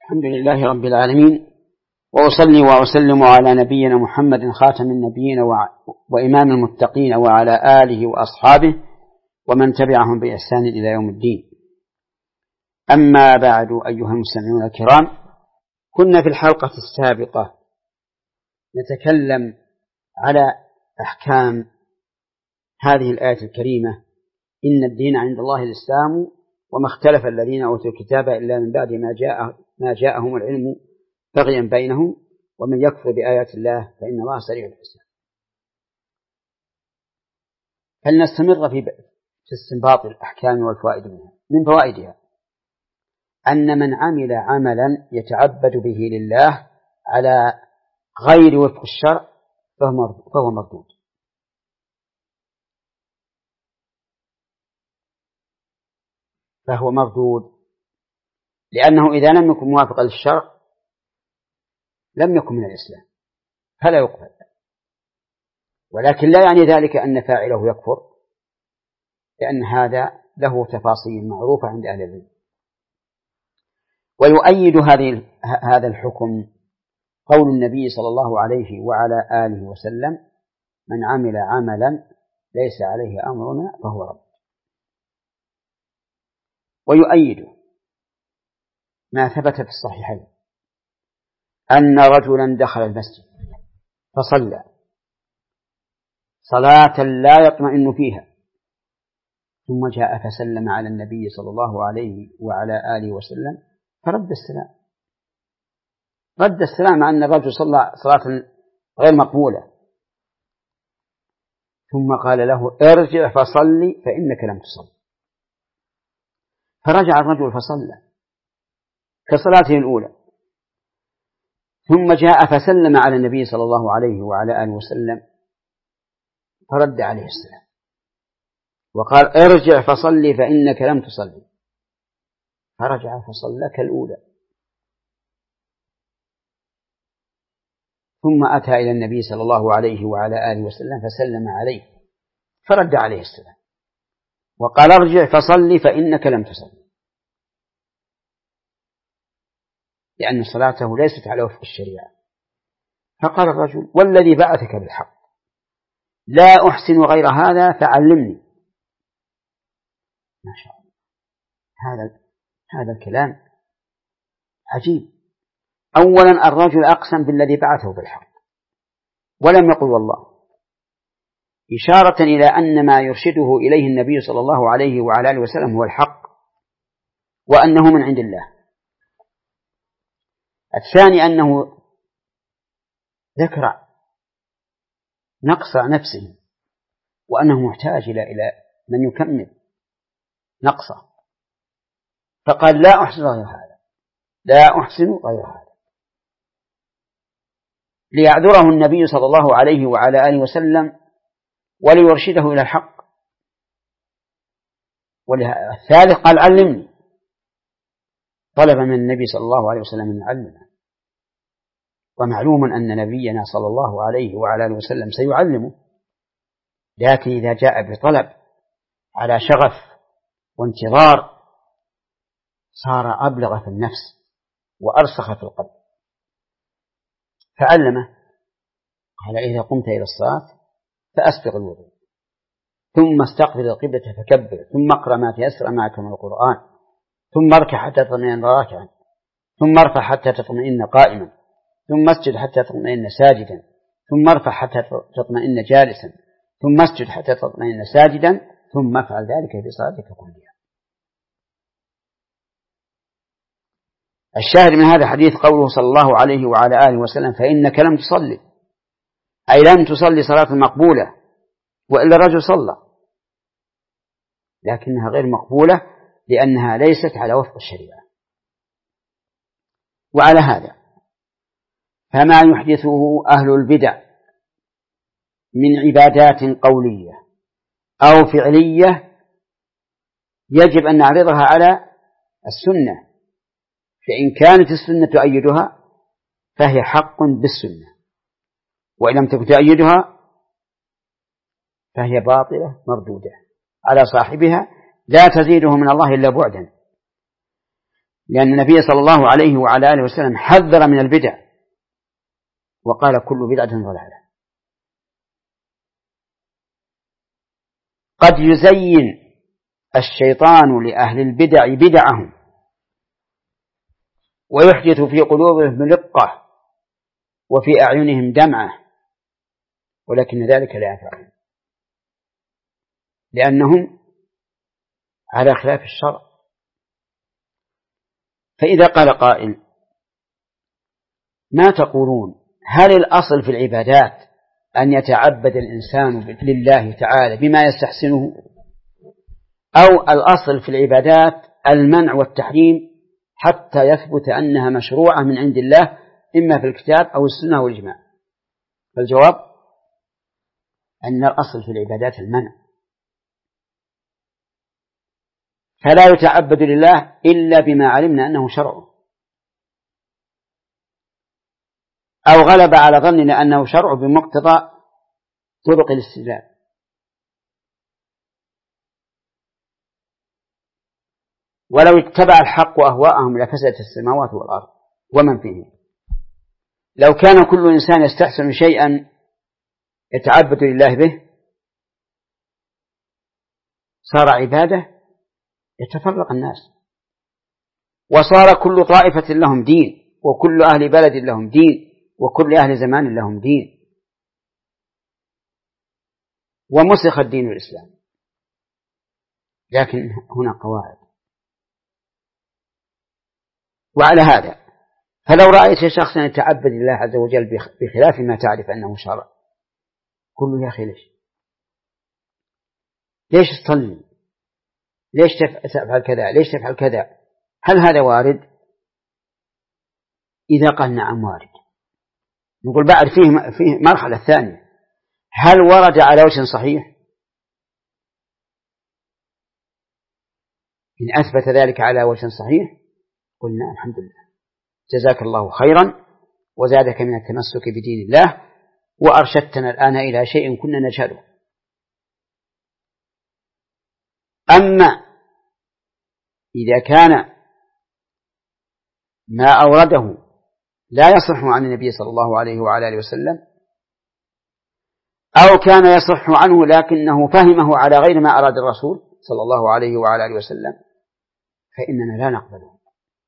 الحمد لله رب العالمين، وأصلي وأسلم على نبينا محمد خاتم النبيين وإمام المتقين وعلى آله وأصحابه ومن تبعهم بإحسان إلى يوم الدين. أما بعد، أيها المستمعون الكرام، كنا في الحلقة السابقة نتكلم على أحكام هذه الآية الكريمة: إن الدين عند الله الإسلام وما اختلف الذين أوتوا الكتاب إلا من بعد ما جاءهم العلم بغيا بينهم ومن يكفر بآيات الله فإن الله سريع الحساب. فلنستمر في استنباط الأحكام والفوائد منها. من فوائدها أن من عمل عملا يتعبد به لله على غير وفق الشرع فهو مردود. لأنه إذا لم يكن موافقا للشرع لم يكن من الإسلام فلا يقبل، ولكن لا يعني ذلك أن فاعله يكفر، لأن هذا له تفاصيل معروفة عند أهل العلم. ويؤيد هذا الحكم قول النبي صلى الله عليه وعلى آله وسلم: من عمل عملا ليس عليه أمرنا فهو رد. ويؤيد ما ثبت في الصحيحين أن رجلا دخل المسجد فصلى صلاة لا يطمئن فيها، ثم جاء فسلم على النبي صلى الله عليه وعلى آله وسلم فرد السلام مع أن الرجل صلى صلاة غير مقبولة، ثم قال له: ارجع فصلي فإنك لم تصل. فرجع الرجل فصلى كصلاته الأولى، ثم جاء فسلم على النبي صلى الله عليه وعلى آله وسلم فرد عليه السلام وقال: ارجع فصلي فإنك لم تصلي. فرجع فصلى كالأولى، ثم أتى إلى النبي صلى الله عليه وعلى آله وسلم فسلم عليه فرد عليه السلام وقال: ارجع فصلي فإنك لم تصلي، لأن صلاته ليست على وفق الشريعة. فقال الرجل: والذي بعثك بالحق لا أحسن غير هذا فعلمني. ما شاء الله، هذا الكلام عجيب. أولا الرجل أقسم بالذي بعثه بالحق ولم يقل والله، إشارة إلى أن ما يرشده إليه النبي صلى الله عليه وعلى آله وسلم هو الحق وأنه من عند الله. الثاني أنه ذكر نقص نفسه وأنه محتاج إلى من يكمل نقصه، فقال: لا أحسن غير هذا، ليعذره النبي صلى الله عليه وعلى آله وسلم وليرشده إلى الحق. والثالث قال: علمني، طلب من النبي صلى الله عليه وسلم أن يعلمه، ومعلوم أن نبينا صلى الله عليه وعلى آله وسلم سيعلمه، لكن إذا جاء بطلب على شغف وانتظار صار أبلغ في النفس وأرسخ في القلب. فعلمه، قال: إذا قمت إلى الصلاة فأسبغ الوضوء، ثم استقبل القبلة فكبر، ثم اقرأ ما تيسر معك من القرآن، ثم اركع حتى تطمئن راكعا، ثم ارفع حتى تطمئن قائما، ثم اسجد حتى تطمئن ساجدا، ثم ارفع حتى تطمئن جالسا، ثم اسجد حتى تطمئن ساجدا، ثم افعل ذلك في صلاتك كلها. الشاهد من هذا الحديث قوله صلى الله عليه وعلى آله وسلم: فإنك لم تصلي، أي لم تصلي صلاة مقبولة، وإلا الرجل صلى لكنها غير مقبولة لأنها ليست على وفق الشريعة. وعلى هذا فما يحدثه أهل البدع من عبادات قولية أو فعلية يجب أن نعرضها على السنة، فإن كانت السنة تؤيدها فهي حق بالسنة، وإن لم تكن تؤيدها فهي باطلة مردودة على صاحبها لا تزيده من الله إلا بعدا. لأن النبي صلى الله عليه وعلى آله وسلم حذر من البدع وقال كل بدعة ضلالة. قد يزين الشيطان لأهل البدع بدعهم ويحدث في قلوبهم رقة وفي أعينهم دمعة، ولكن ذلك لا ينفعهم لأنهم على خلاف الشرع. فإذا قال قائل ما تقولون، هل الأصل في العبادات أن يتعبد الإنسان لله تعالى بما يستحسنه، أو الأصل في العبادات المنع والتحريم حتى يثبت أنها مشروعة من عند الله إما في الكتاب أو السنة والإجماع؟ فالجواب أن الأصل في العبادات المنع، فلا يتعبد لله إلا بما علمنا أنه شرعه أو غلب على ظننا أنه شرعه بمقتضى طرق الاستدلال. ولو اتبع الحق أهواءهم لفسدت السماوات والأرض ومن فيهم. لو كان كل إنسان يستحسن شيئا يتعبد لله به صار عبادة يتفرق الناس، وصار كل طائفة لهم دين، وكل أهل بلد لهم دين، وكل أهل زمان لهم دين، ومسخ الدين الإسلام. لكن هنا قواعد. وعلى هذا فلو رأيت شخصا يتعبد الله عز وجل بخلاف ما تعرف أنه شرع، قل له يا أخي ليش تصلي؟ ليش تفعل كذا؟ ليش تفعل كذا؟ هل هذا وارد؟ إذا قال نعم وارد، نقول بعد فيه مرحلة ثانية، هل ورد على وجه صحيح؟ إن أثبت ذلك على وجه صحيح قلنا الحمد لله، جزاك الله خيرا وزادك من التمسك بدين الله وأرشدتنا الآن إلى شيء كنا نشهده. أما إذا كان ما أورده لا يصح عن النبي صلى الله عليه وعلى آله وسلم، أو كان يصح عنه لكنه فهمه على غير ما أراد الرسول صلى الله عليه وعلى آله وسلم، فإننا لا نقبله.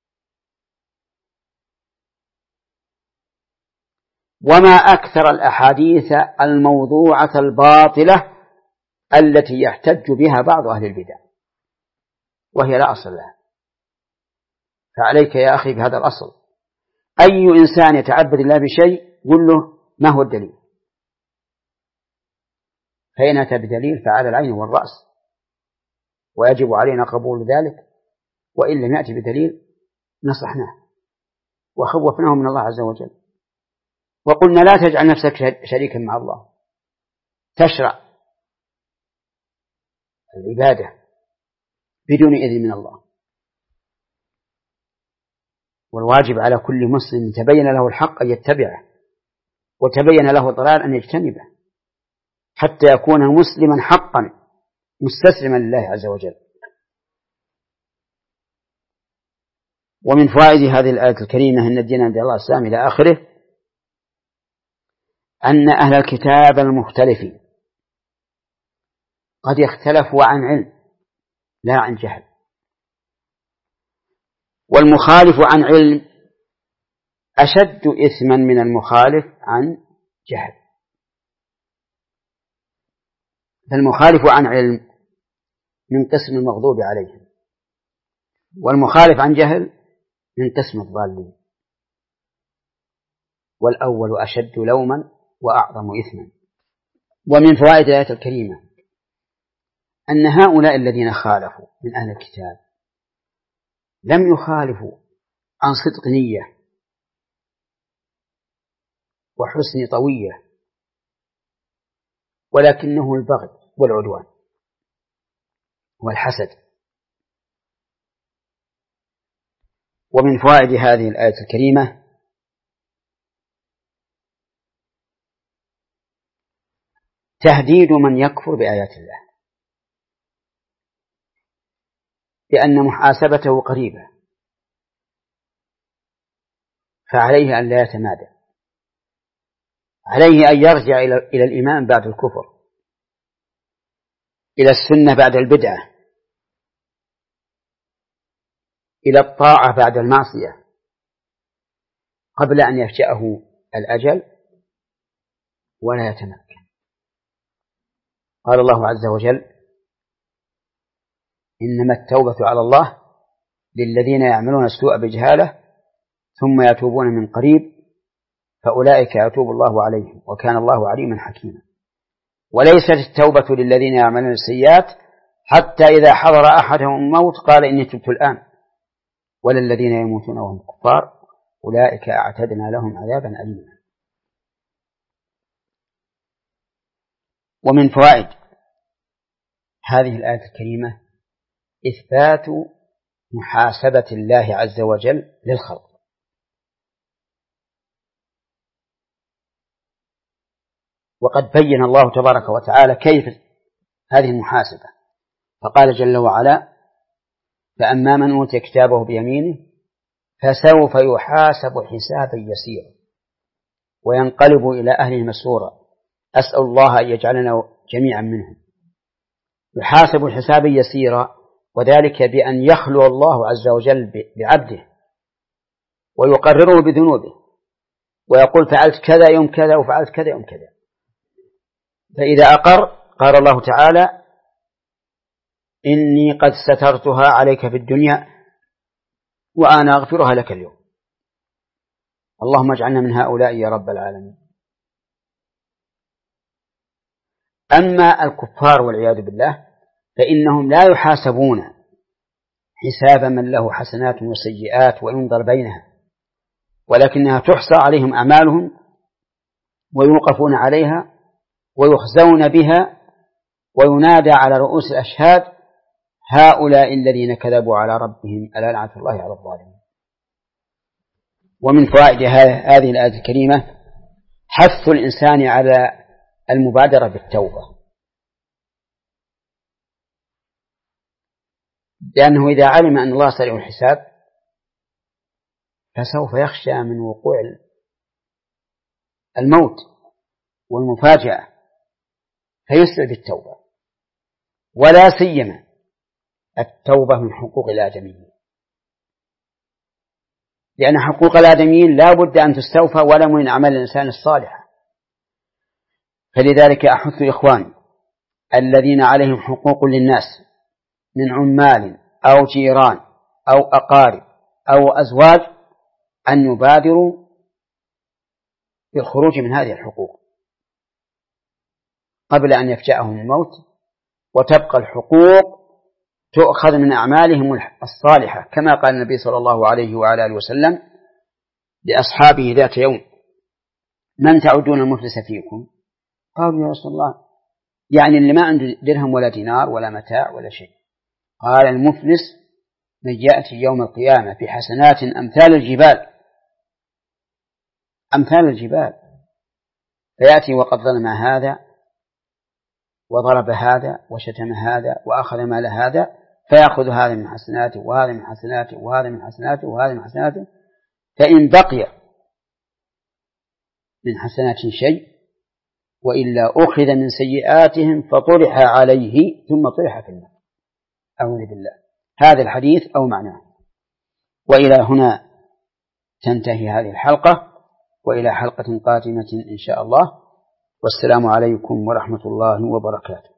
وما أكثر الأحاديث الموضوعة الباطلة التي يحتج بها بعض أهل البدع وهي لا أصل لها. فعليك يا أخي بهذا الأصل، أي إنسان يتعبد الله بشيء قل له ما هو الدليل، فإن أتى بدليل فعلى العين والرأس ويجب علينا قبول ذلك، وإن لم يأتي بدليل نصحناه وخوفناه من الله عز وجل وقلنا لا تجعل نفسك شريكا مع الله، تشرع العبادة بدون إذن من الله. والواجب على كل مسلم تبين له الحق أن يتبعه وتبين له الضلال أن يجتنبه حتى يكون مسلما حقا مستسلما لله عز وجل. ومن فوائد هذه الآية الكريمة إن الدين عند الله الإسلام إلى آخره أن أهل الكتاب المختلفين قد يختلفوا عن علم لا عن جهل، والمخالف عن علم أشد إثما من المخالف عن جهل. فالمخالف عن علم من قسم المغضوب عليهم، والمخالف عن جهل من قسم الضالين، والأول أشد لوما وأعظم إثما. ومن فوائد الآية الكريمة أن هؤلاء الذين خالفوا من أهل الكتاب لم يخالفوا عن صدق نية وحسن طوية، ولكنه البغي والعدوان والحسد. ومن فوائد هذه الآية الكريمة تهديد من يكفر بآيات الله بأن محاسبته قريبة، فعليه أن لا يتمادى، عليه أن يرجع إلى الإيمان بعد الكفر، إلى السنة بعد البدعة، إلى الطاعة بعد المعصية قبل أن يفجأه الأجل ولا يتمكن. قال الله عز وجل: إنما التوبة على الله للذين يعملون السوء بجهالة ثم يتوبون من قريب فأولئك يتوب الله عليهم وكان الله عليما حكيما. وليست التوبة للذين يعملون السيئات حتى إذا حضر أحدهم الموت قال إني تبت الآن، ولا الذين يموتون وهم كفار أولئك أعتدنا لهم عذابا أليما. ومن فوائد هذه الآية الكريمة إثبات محاسبة الله عز وجل للخلق، وقد بين الله تبارك وتعالى كيف هذه المحاسبة، فقال جل وعلا: فأما من أوتي كتابه بيمينه فسوف يحاسب حسابا يسيرا وينقلب إلى أهله مسرورا أسأل الله أن يجعلنا جميعا منهم. يحاسب حسابا يسيرا، وذلك بأن يخلو الله عز وجل بعبده ويقرره بذنوبه ويقول: فعلت كذا يوم كذا وفعلت كذا يوم كذا. فإذا أقر قال الله تعالى: إني قد سترتها عليك في الدنيا وأنا أغفرها لك اليوم. اللهم اجعلنا من هؤلاء يا رب العالمين. أما الكفار والعياذ بالله فإنهم لا يحاسبون حساب من له حسنات وسيئات وينظر بينها، ولكنها تحصى عليهم أعمالهم ويوقفون عليها ويخزون بها وينادى على رؤوس الأشهاد: هؤلاء الذين كذبوا على ربهم ألا لعنة الله على الظالمين. ومن فوائد هذه الآية الكريمة حث الإنسان على المبادرة بالتوبة، لأنه إذا علم أن الله سريع الحساب فسوف يخشى من وقوع الموت والمفاجأة فيسرع بالتوبة، ولا سيما التوبة من حقوق الآدميين، لأن حقوق الآدميين لا بد أن تستوفى ولا من أعمال الإنسان الصالحة. فلذلك أحث إخواني الذين عليهم حقوق للناس من عمال أو جيران أو أقارب أو أزواج أن يبادروا بالخروج من هذه الحقوق قبل أن يفجأهم الموت، وتبقى الحقوق تؤخذ من أعمالهم الصالحة، كما قال النبي صلى الله عليه وعلى آله وسلم لأصحابه ذات يوم: من تعدون المفلس فيكم؟ قالوا: يا رسول الله، يعني اللي ما عنده درهم ولا دينار ولا متاع ولا شيء. قال: المفلس من يأتي يوم القيامة بحسنات أمثال الجبال فيأتي وقد ظلم هذا وضرب هذا وشتم هذا وأخذ مال هذا، فيأخذ هذا من حسناته وهذا من حسناته وهذا من حسناته وهذا من حسناته، فإن بقي من حسناته شيء وإلا أخذ من سيئاتهم فطرح عليه ثم طرح في النار. أعوذ بالله. هذا الحديث أو معناه. وإلى هنا تنتهي هذه الحلقة، وإلى حلقة قادمة إن شاء الله، والسلام عليكم ورحمة الله وبركاته.